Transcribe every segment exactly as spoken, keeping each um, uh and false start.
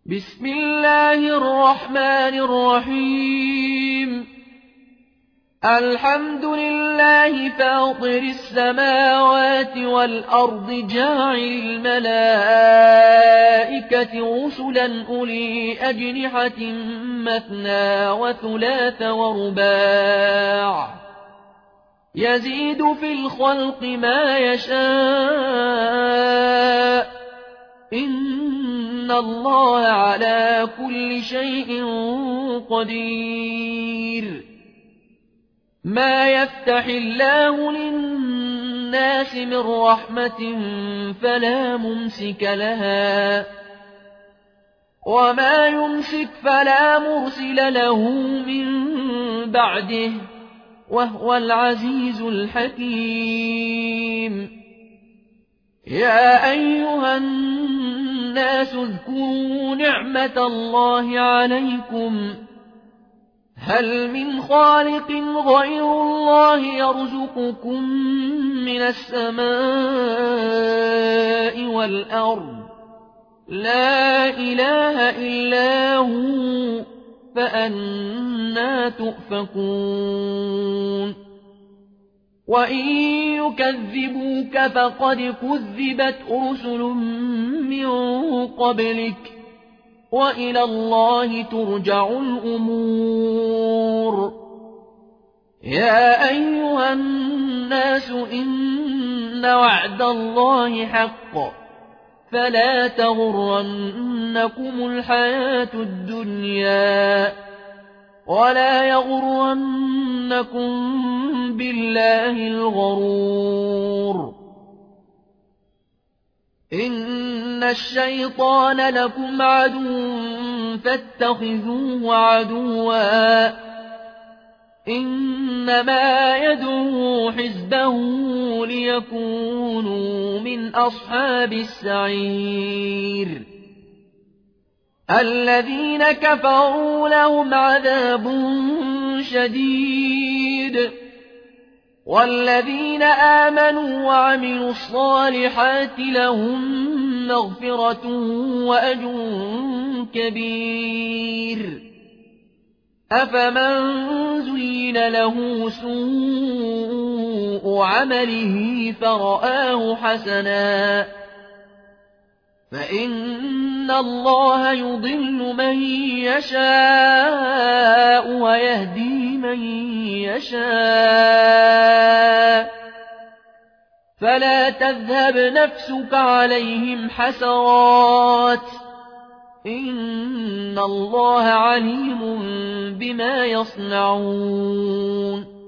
بسم الله الرحمن الرحيم الحمد لله فاطر السماوات والأرض جاعل الملائكة رسلا أولي أجنحة مثنى وثلاث ورباع يزيد في الخلق ما يشاء إن الله على كل شيء قدير ما يفتح الله للناس من رحمة فلا ممسك لها وما يمسك فلا مرسل له من بعده وهو العزيز الحكيم يا أيها الناس اذكروا نعمة الله عليكم هل من خالق غير الله يرزقكم من السماء والأرض لا إله إلا هو فأنى تؤفكون وإن يكذبوك فقد كذبت رسل من قبلك وإلى الله ترجع الأمور يا أيها الناس إن وعد الله حق فلا تغرنكم الحياة الدنيا ولا يغرنكم بالله الغرور إن الشيطان لكم عدو فاتخذوه عدوا إنما يدعو حزبه ليكونوا من أصحاب السعير الذين كفروا لهم عذاب شديد والذين آمنوا وعملوا الصالحات لهم مغفرة وأجر كبير أفمن زين له سوء عمله فرآه حسنا فإن الله يضل من يشاء ويهدي من يشاء فلا تذهب نفسك عليهم حسرات إن الله عليم بما يصنعون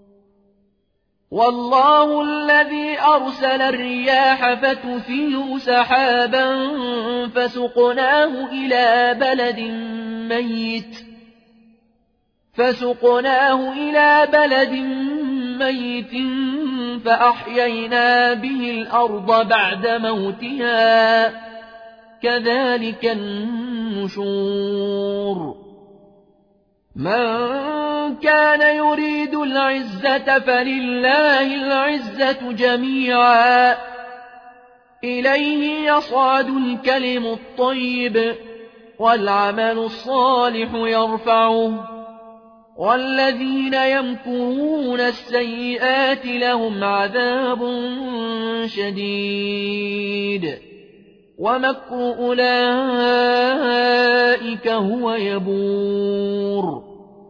والله الذي أرسل الرياح فتثير سحابا فسقناه إلى بلد ميت فسقناه إلى بلد ميت فأحيينا به الأرض بعد موتها كذلك النشور من كان يريد العزة فلله العزة جميعا إليه يصعد الكلم الطيب والعمل الصالح يرفعه والذين يمكرون السيئات لهم عذاب شديد ومكر أولئك هو يبور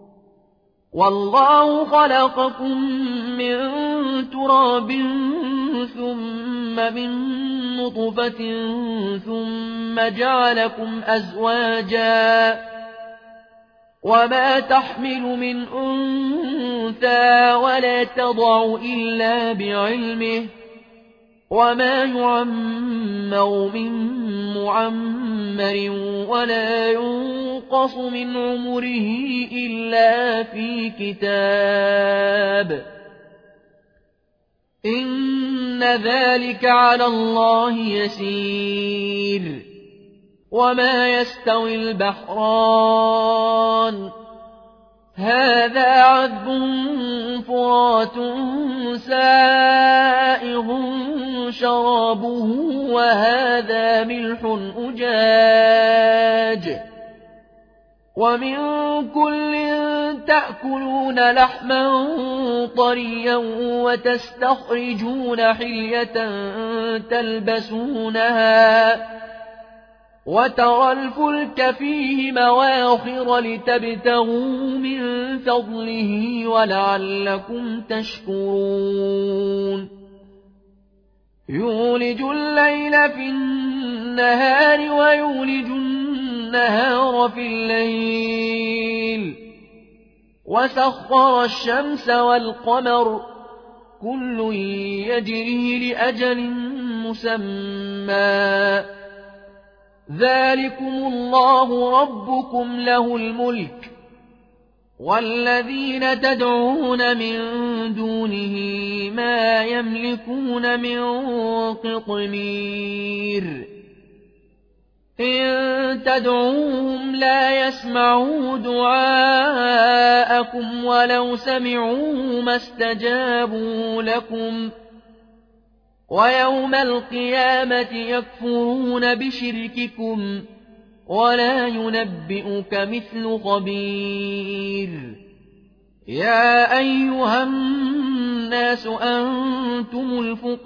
والله خلقكم من تراب ثم من نطفة ثم جعلكم أزواجا وما تحمل من أنثى ولا تضع إلا بعلمه وما يعمر من معمر ولا ينقص من عمره إلا في كتاب إن ذلك على الله يسير وما يستوي البحران هذا عذب فرات سائغ شرابه وهذا ملح أجاج الدجاج ومن كل تأكلون لحما طريا وتستخرجون حلية تلبسونها وترى الفلك فيه مواخر لتبتغوا من فضله ولعلكم تشكرون يولج الليل في النهار ويولج النهار في الليل وسخر الشمس والقمر كل يجري لأجل مسمى ذلكم الله ربكم له الملك والذين تدعون من دونه ما يملكون من قطمير إن تدعوهم لا يسمعوا دعاءكم ولو سمعوا ما استجابوا لكم ويوم القيامة يكفرون بشرككم ولا ينبئك مثل خبير يا أيها الناس أنتم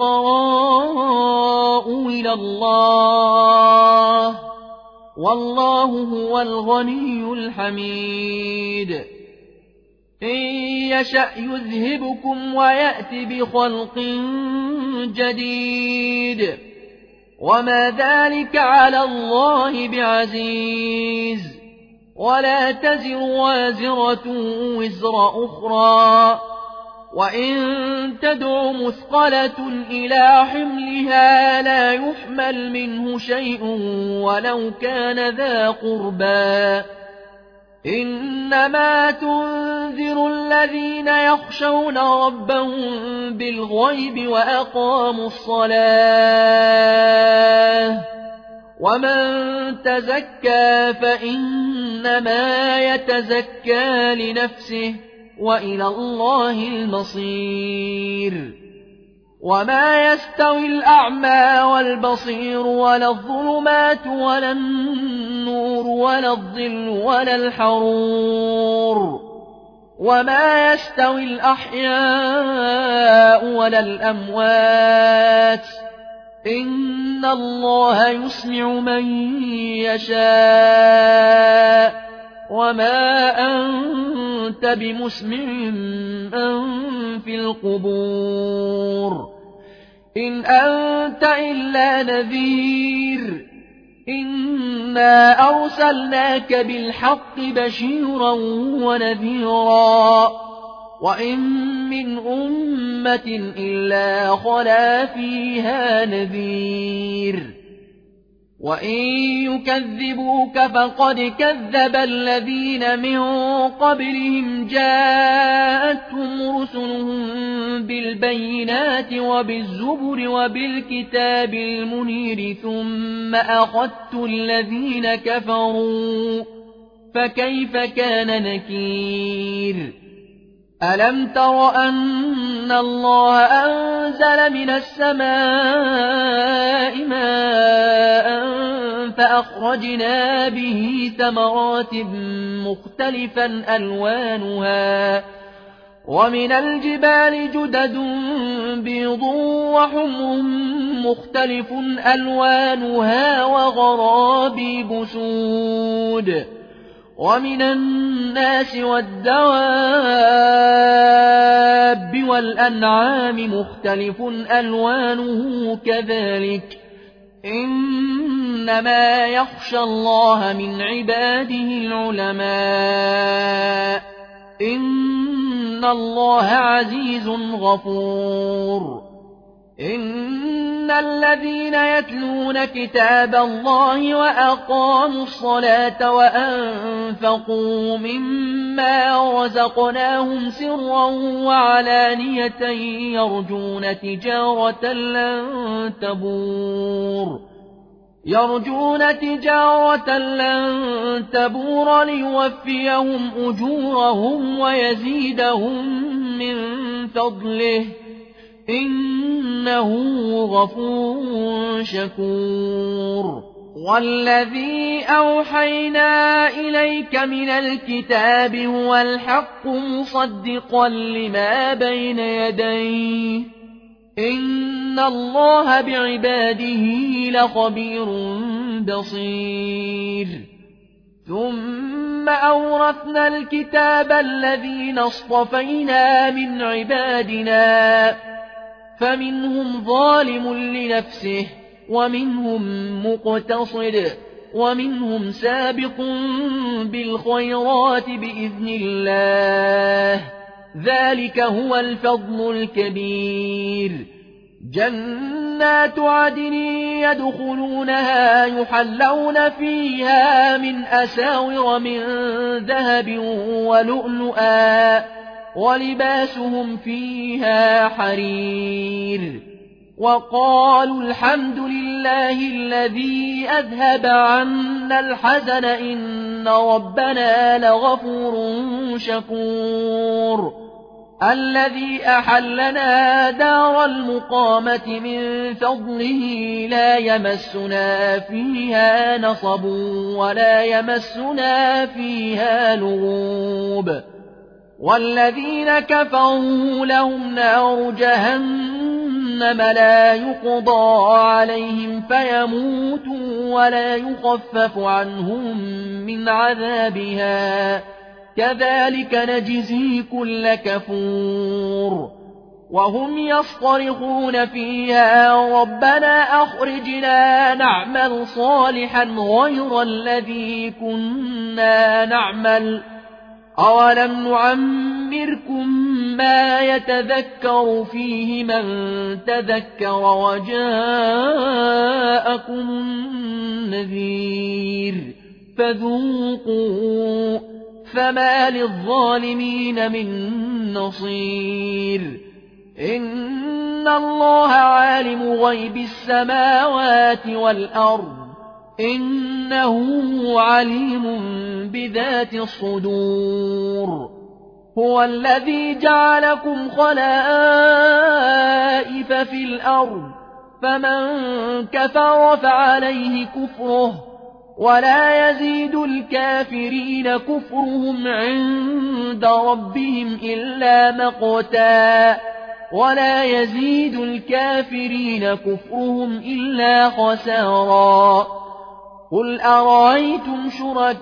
الفقراء إلى الله والله هو الغني الحميد إن يشأ يذهبكم ويأت بخلق جديد وما ذلك على الله بعزيز ولا تزر وازرة وزر أخرى وإن تدع مثقلة إلى حملها لا يحمل منه شيء ولو كان ذا قربى إنما تنذر الذين يخشون ربهم بالغيب وأقاموا الصلاة ومن تزكى فإنما يتزكى لنفسه وإلى الله المصير وما يستوي الأعمى والبصير ولا الظلمات ولا النور ولا الظل ولا الحرور وما يستوي الأحياء ولا الأموات إن الله يسمع من يشاء وما أنت بمسمع من في القبور إن أنت إلا نذير إنا أرسلناك بالحق بشيرا ونذيرا وإن من أمة إلا خلا فيها نذير وإن يكذبوك فقد كذب الذين من قبلهم جاءتهم رسلهم بالبينات وبالزبر وبالكتاب المنير ثم أخذت الذين كفروا فكيف كان نكير ألم تر أن الله أنزل من السماء ماء فأخرجنا به ثمرات مختلفا ألوانها ومن الجبال جدد بيض وحمر مختلف ألوانها وغرابيب سود ومن الناس والدواب والأنعام مختلف ألوانه كذلك إنما يخشى الله من عباده العلماء إن الله عزيز غفور إن الذين يتلون كتاب الله وأقاموا الصلاة وأنفقوا مما رزقناهم سرا وعلانية يرجون تجارة لن تبور يرجون تجارة لن تبور ليوفيهم أجورهم ويزيدهم من فضله إنه غفور شكور والذي أوحينا إليك من الكتاب هو الحق مصدقا لما بين يديه إن الله بعباده لخبير بصير ثم أورثنا الكتاب الذين اصطفينا من عبادنا فمنهم ظالم لنفسه ومنهم مقتصد ومنهم سابق بالخيرات بإذن الله ذلك هو الفضل الكبير جنات عدن يدخلونها يحلون فيها من أساور من ذهب ولؤلؤا ولباسهم فيها حرير وقالوا الحمد لله الذي أذهب عنا الحزن إن ربنا لغفور شكور الذي أحلنا دار المقامة من فضله لا يمسنا فيها نصب ولا يمسنا فيها لغوب والذين كفروا لهم نار جهنم لا يقضى عليهم فيموتوا ولا يخفف عنهم من عذابها كذلك نجزي كل كفور وهم يصطرخون فيها ربنا أخرجنا نعمل صالحا غير الذي كنا نعمل أولم نعمركم ما يتذكر فيه من تذكر وجاءكم النذير فذوقوا فما للظالمين من نصير إن الله عالم غيب السماوات والأرض إنه عليم بذات الصدور هو الذي جعلكم خلائف في الأرض فمن كفر فعليه كفره ولا يزيد الكافرين كفرهم عند ربهم إلا مقتا ولا يزيد الكافرين كفرهم إلا خسارا قل أرأيتم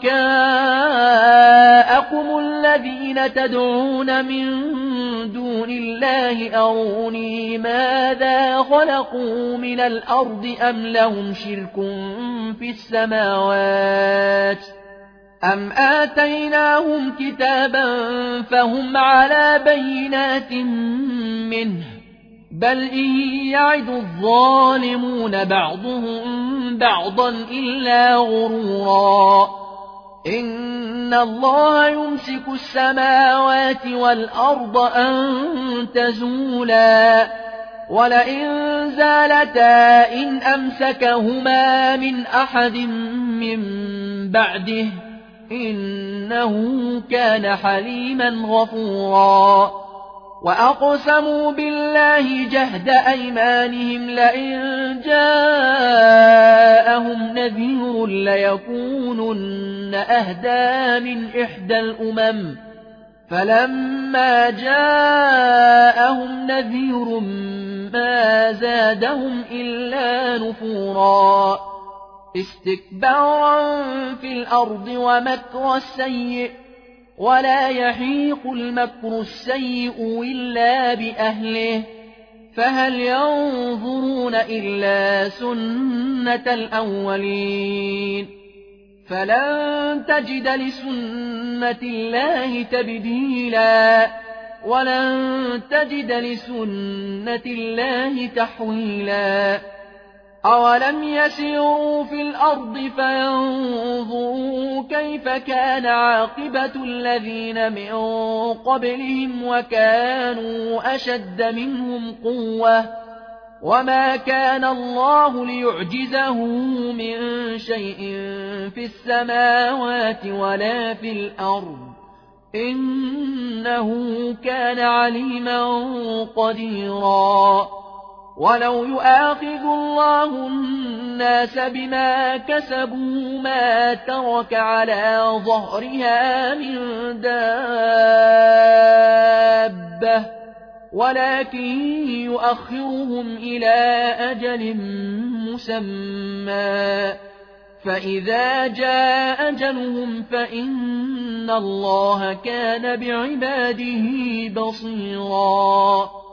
شركاءكم الذين تدعون من دون الله أروني ماذا خلقوا من الأرض أم لهم شرك في السماوات أم آتيناهم كتابا فهم على بينات منه بل إن يعد الظالمون بعضهم بعضا إلا غرورا إن الله يمسك السماوات والأرض أن تزولا ولئن زالتا إن أمسكهما من أحد من بعده إنه كان حليما غفورا وأقسموا بالله جهد أيمانهم لئن جاءهم نذير ليكونن أهدى من إحدى الأمم فلما جاءهم نذير ما زادهم إلا نفورا استكبارا في الأرض ومكر السيء ولا يحيق المكر السيء إلا بأهله فهل ينظرون إلا سنة الأولين فلن تجد لسنة الله تبديلا ولن تجد لسنة الله تحويلا أولم يسيروا في الأرض فينظروا كيف كان عاقبة الذين من قبلهم وكانوا أشد منهم قوة وما كان الله ليعجزه من شيء في السماوات ولا في الأرض إنه كان عليما قديرا ولو يؤاخذ الله الناس بما كسبوا ما ترك على ظهرها من دابة ولكن يؤخرهم إلى أجل مسمى فإذا جاء أجلهم فإن الله كان بعباده بصيرا